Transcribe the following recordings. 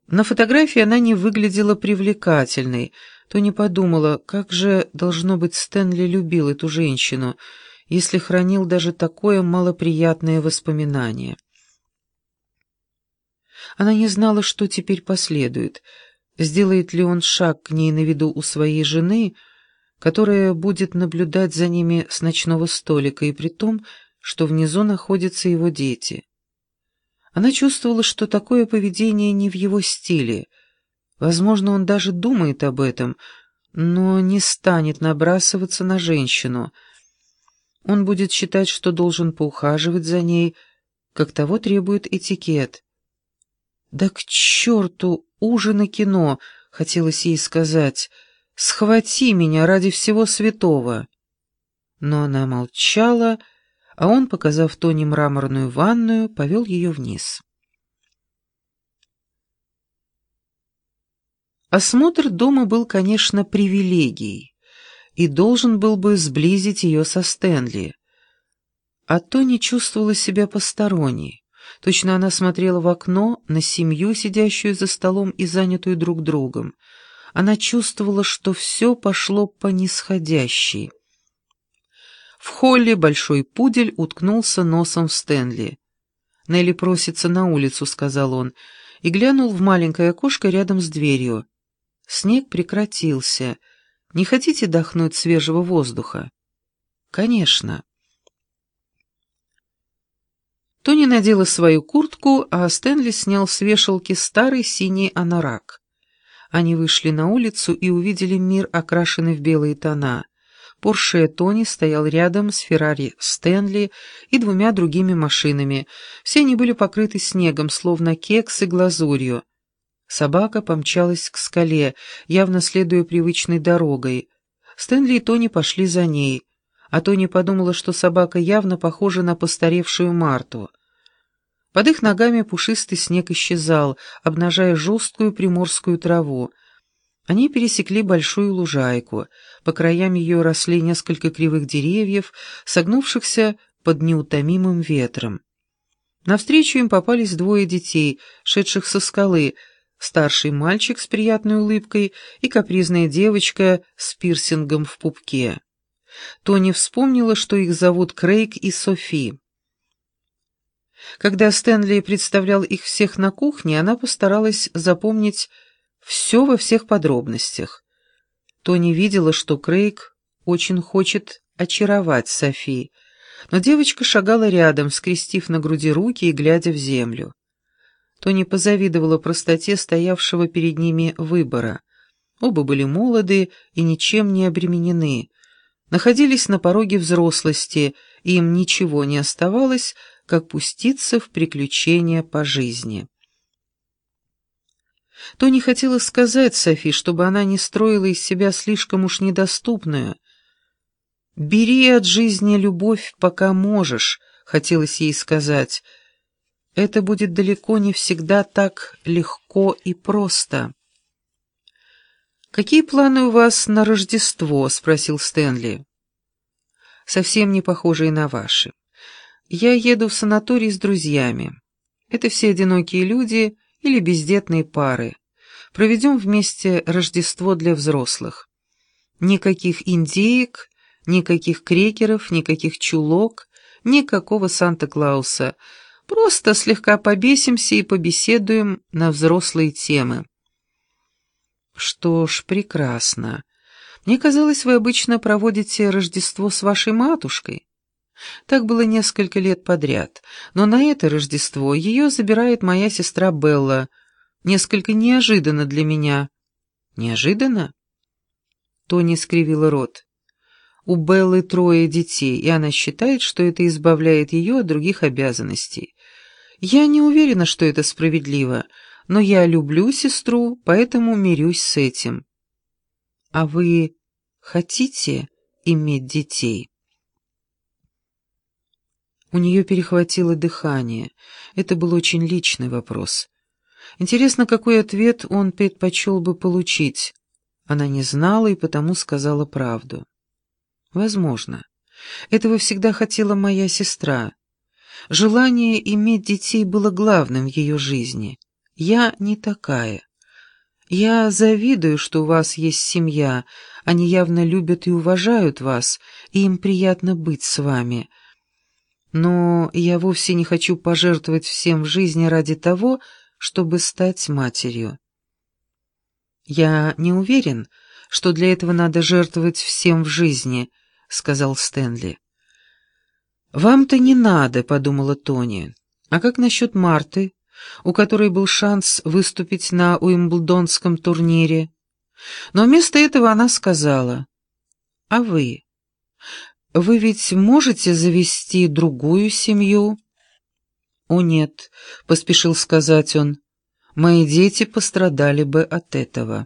На фотографии она не выглядела привлекательной. Тони подумала, как же, должно быть, Стэнли любил эту женщину, если хранил даже такое малоприятное воспоминание. Она не знала, что теперь последует. Сделает ли он шаг к ней на виду у своей жены, которая будет наблюдать за ними с ночного столика, и при том, что внизу находятся его дети. Она чувствовала, что такое поведение не в его стиле. Возможно, он даже думает об этом, но не станет набрасываться на женщину. Он будет считать, что должен поухаживать за ней, как того требует этикет. «Да к черту ужин и кино!» — хотелось ей сказать. «Схвати меня ради всего святого!» Но она молчала, а он, показав Тони мраморную ванную, повел ее вниз. Осмотр дома был, конечно, привилегией и должен был бы сблизить ее со Стэнли. А Тони чувствовала себя посторонней. Точно она смотрела в окно на семью, сидящую за столом и занятую друг другом. Она чувствовала, что все пошло по нисходящей. В холле большой пудель уткнулся носом в Стэнли. «Нелли просится на улицу», — сказал он, и глянул в маленькое окошко рядом с дверью. Снег прекратился. «Не хотите дохнуть свежего воздуха?» «Конечно». Тони надела свою куртку, а Стэнли снял с вешалки старый синий анорак. Они вышли на улицу и увидели мир, окрашенный в белые тона. Порше Тони стоял рядом с Феррари Стэнли и двумя другими машинами. Все они были покрыты снегом, словно кексы глазурью. Собака помчалась к скале, явно следуя привычной дорогой. Стэнли и Тони пошли за ней, а Тони подумала, что собака явно похожа на постаревшую Марту. Под их ногами пушистый снег исчезал, обнажая жесткую приморскую траву. Они пересекли большую лужайку. По краям ее росли несколько кривых деревьев, согнувшихся под неутомимым ветром. Навстречу им попались двое детей, шедших со скалы, старший мальчик с приятной улыбкой и капризная девочка с пирсингом в пупке. Тони вспомнила, что их зовут Крейг и Софи. Когда Стэнли представлял их всех на кухне, она постаралась запомнить все во всех подробностях. Тони видела, что Крейг очень хочет очаровать Софи, но девочка шагала рядом, скрестив на груди руки и глядя в землю. Тони позавидовала простоте стоявшего перед ними выбора. Оба были молоды и ничем не обременены, находились на пороге взрослости, и им ничего не оставалось, как пуститься в приключения по жизни. Тони хотела сказать Софи, чтобы она не строила из себя слишком уж недоступную. «Бери от жизни любовь, пока можешь», — хотелось ей сказать. «Это будет далеко не всегда так легко и просто». «Какие планы у вас на Рождество?» — спросил Стэнли. «Совсем не похожие на ваши. Я еду в санаторий с друзьями. Это все одинокие люди или бездетные пары. Проведем вместе Рождество для взрослых. Никаких индеек, никаких крекеров, никаких чулок, никакого Санта-Клауса. Просто слегка побесимся и побеседуем на взрослые темы». «Что ж, прекрасно. Мне казалось, вы обычно проводите Рождество с вашей матушкой». Так было несколько лет подряд, но на это Рождество ее забирает моя сестра Белла. Несколько неожиданно для меня. Неожиданно? Тони скривила рот. У Беллы 3 детей, и она считает, что это избавляет ее от других обязанностей. Я не уверена, что это справедливо, но я люблю сестру, поэтому мирюсь с этим. А вы хотите иметь детей? У нее перехватило дыхание. Это был очень личный вопрос. Интересно, какой ответ он предпочел бы получить. Она не знала и потому сказала правду. Возможно. Этого всегда хотела моя сестра. Желание иметь детей было главным в ее жизни. Я не такая. Я завидую, что у вас есть семья. Они явно любят и уважают вас, и им приятно быть с вами. Но я вовсе не хочу пожертвовать всем в жизни ради того, чтобы стать матерью. «Я не уверен, что для этого надо жертвовать всем в жизни», — сказал Стэнли. «Вам-то не надо», — подумала Тони. «А как насчет Марты, у которой был шанс выступить на Уимблдонском турнире?» Но вместо этого она сказала: «А вы? Вы ведь можете завести другую семью?» «О нет», — поспешил сказать он, — «мои дети пострадали бы от этого».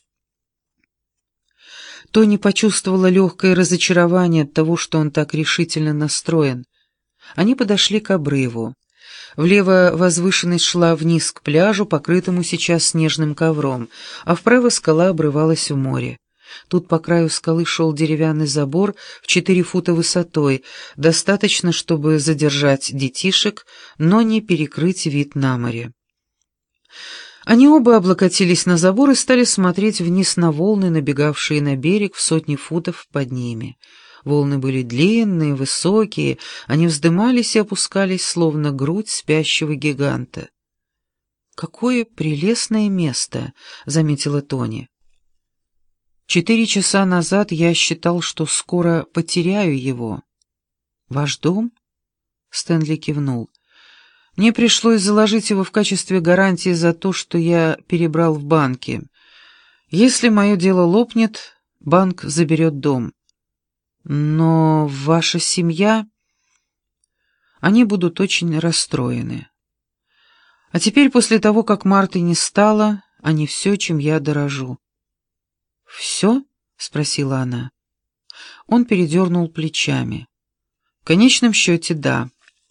Тони почувствовала легкое разочарование от того, что он так решительно настроен. Они подошли к обрыву. Влево возвышенность шла вниз к пляжу, покрытому сейчас снежным ковром, а вправо скала обрывалась в море. Тут по краю скалы шел деревянный забор в 4 фута высотой, достаточно, чтобы задержать детишек, но не перекрыть вид на море. Они оба облокотились на забор и стали смотреть вниз на волны, набегавшие на берег в сотни футов под ними. Волны были длинные, высокие, они вздымались и опускались, словно грудь спящего гиганта. «Какое прелестное место!» — заметила Тони. 4 часа назад я считал, что скоро потеряю его. «Ваш дом?» — Стэнли кивнул. «Мне пришлось заложить его в качестве гарантии за то, что я перебрал в банке. Если мое дело лопнет, банк заберет дом. Но ваша семья... Они будут очень расстроены. А теперь, после того, как Марты не стало, они все, чем я дорожу». «Все?» — спросила она. Он передернул плечами. «В конечном счете, да».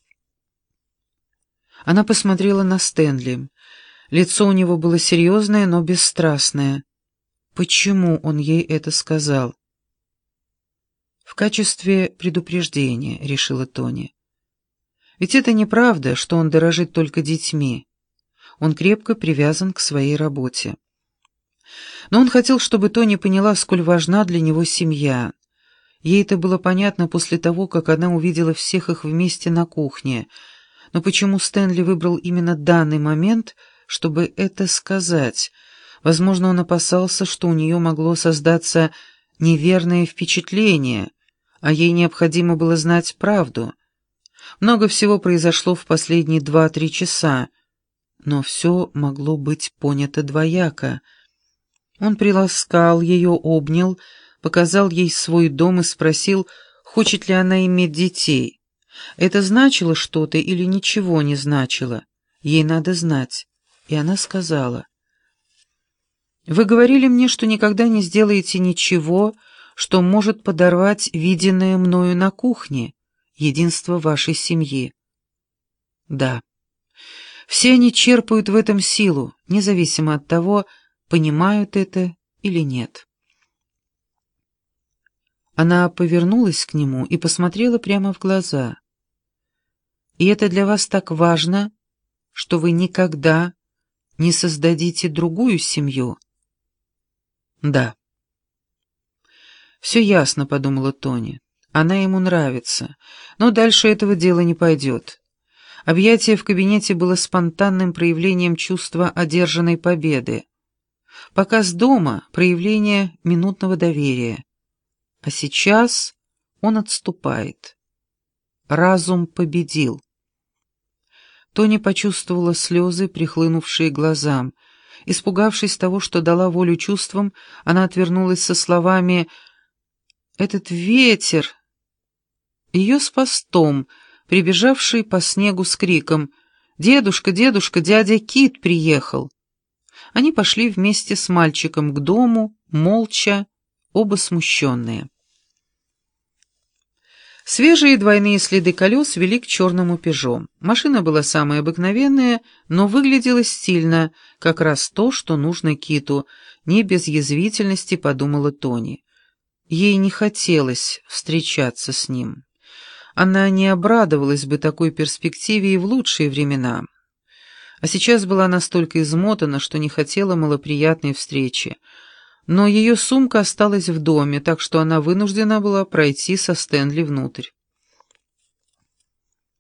Она посмотрела на Стэнли. Лицо у него было серьезное, но бесстрастное. Почему он ей это сказал? «В качестве предупреждения», — решила Тони. «Ведь это неправда, что он дорожит только детьми. Он крепко привязан к своей работе». Но он хотел, чтобы Тони поняла, сколь важна для него семья. Ей это было понятно после того, как она увидела всех их вместе на кухне. Но почему Стэнли выбрал именно данный момент, чтобы это сказать? Возможно, он опасался, что у нее могло создаться неверное впечатление, а ей необходимо было знать правду. Много всего произошло в последние 2-3 часа, но все могло быть понято двояко. Он приласкал ее, обнял, показал ей свой дом и спросил, хочет ли она иметь детей. Это значило что-то или ничего не значило? Ей надо знать. И она сказала: «Вы говорили мне, что никогда не сделаете ничего, что может подорвать виденное мною на кухне, единство вашей семьи». «Да. Все они черпают в этом силу, независимо от того, понимают это или нет». Она повернулась к нему и посмотрела прямо в глаза. «И это для вас так важно, что вы никогда не создадите другую семью?» «Да». «Все ясно», — подумала Тони. «Она ему нравится, но дальше этого дела не пойдет». Объятие в кабинете было спонтанным проявлением чувства одержанной победы. Показ дома — проявление минутного доверия. А сейчас он отступает. Разум победил. Тони почувствовала слезы, прихлынувшие глазам. Испугавшись того, что дала волю чувствам, она отвернулась со словами «Этот ветер!» Ее спас Том, прибежавший по снегу с криком «Дедушка, дедушка, дядя Кит приехал!» Они пошли вместе с мальчиком к дому, молча, оба смущенные. Свежие двойные следы колес вели к черному «Пежо». Машина была самая обыкновенная, но выглядела стильно, как раз то, что нужно Киту, не без язвительности подумала Тони. Ей не хотелось встречаться с ним. Она не обрадовалась бы такой перспективе и в лучшие времена. а сейчас была настолько измотана, что не хотела малоприятной встречи. Но ее сумка осталась в доме, так что она вынуждена была пройти со Стэнли внутрь.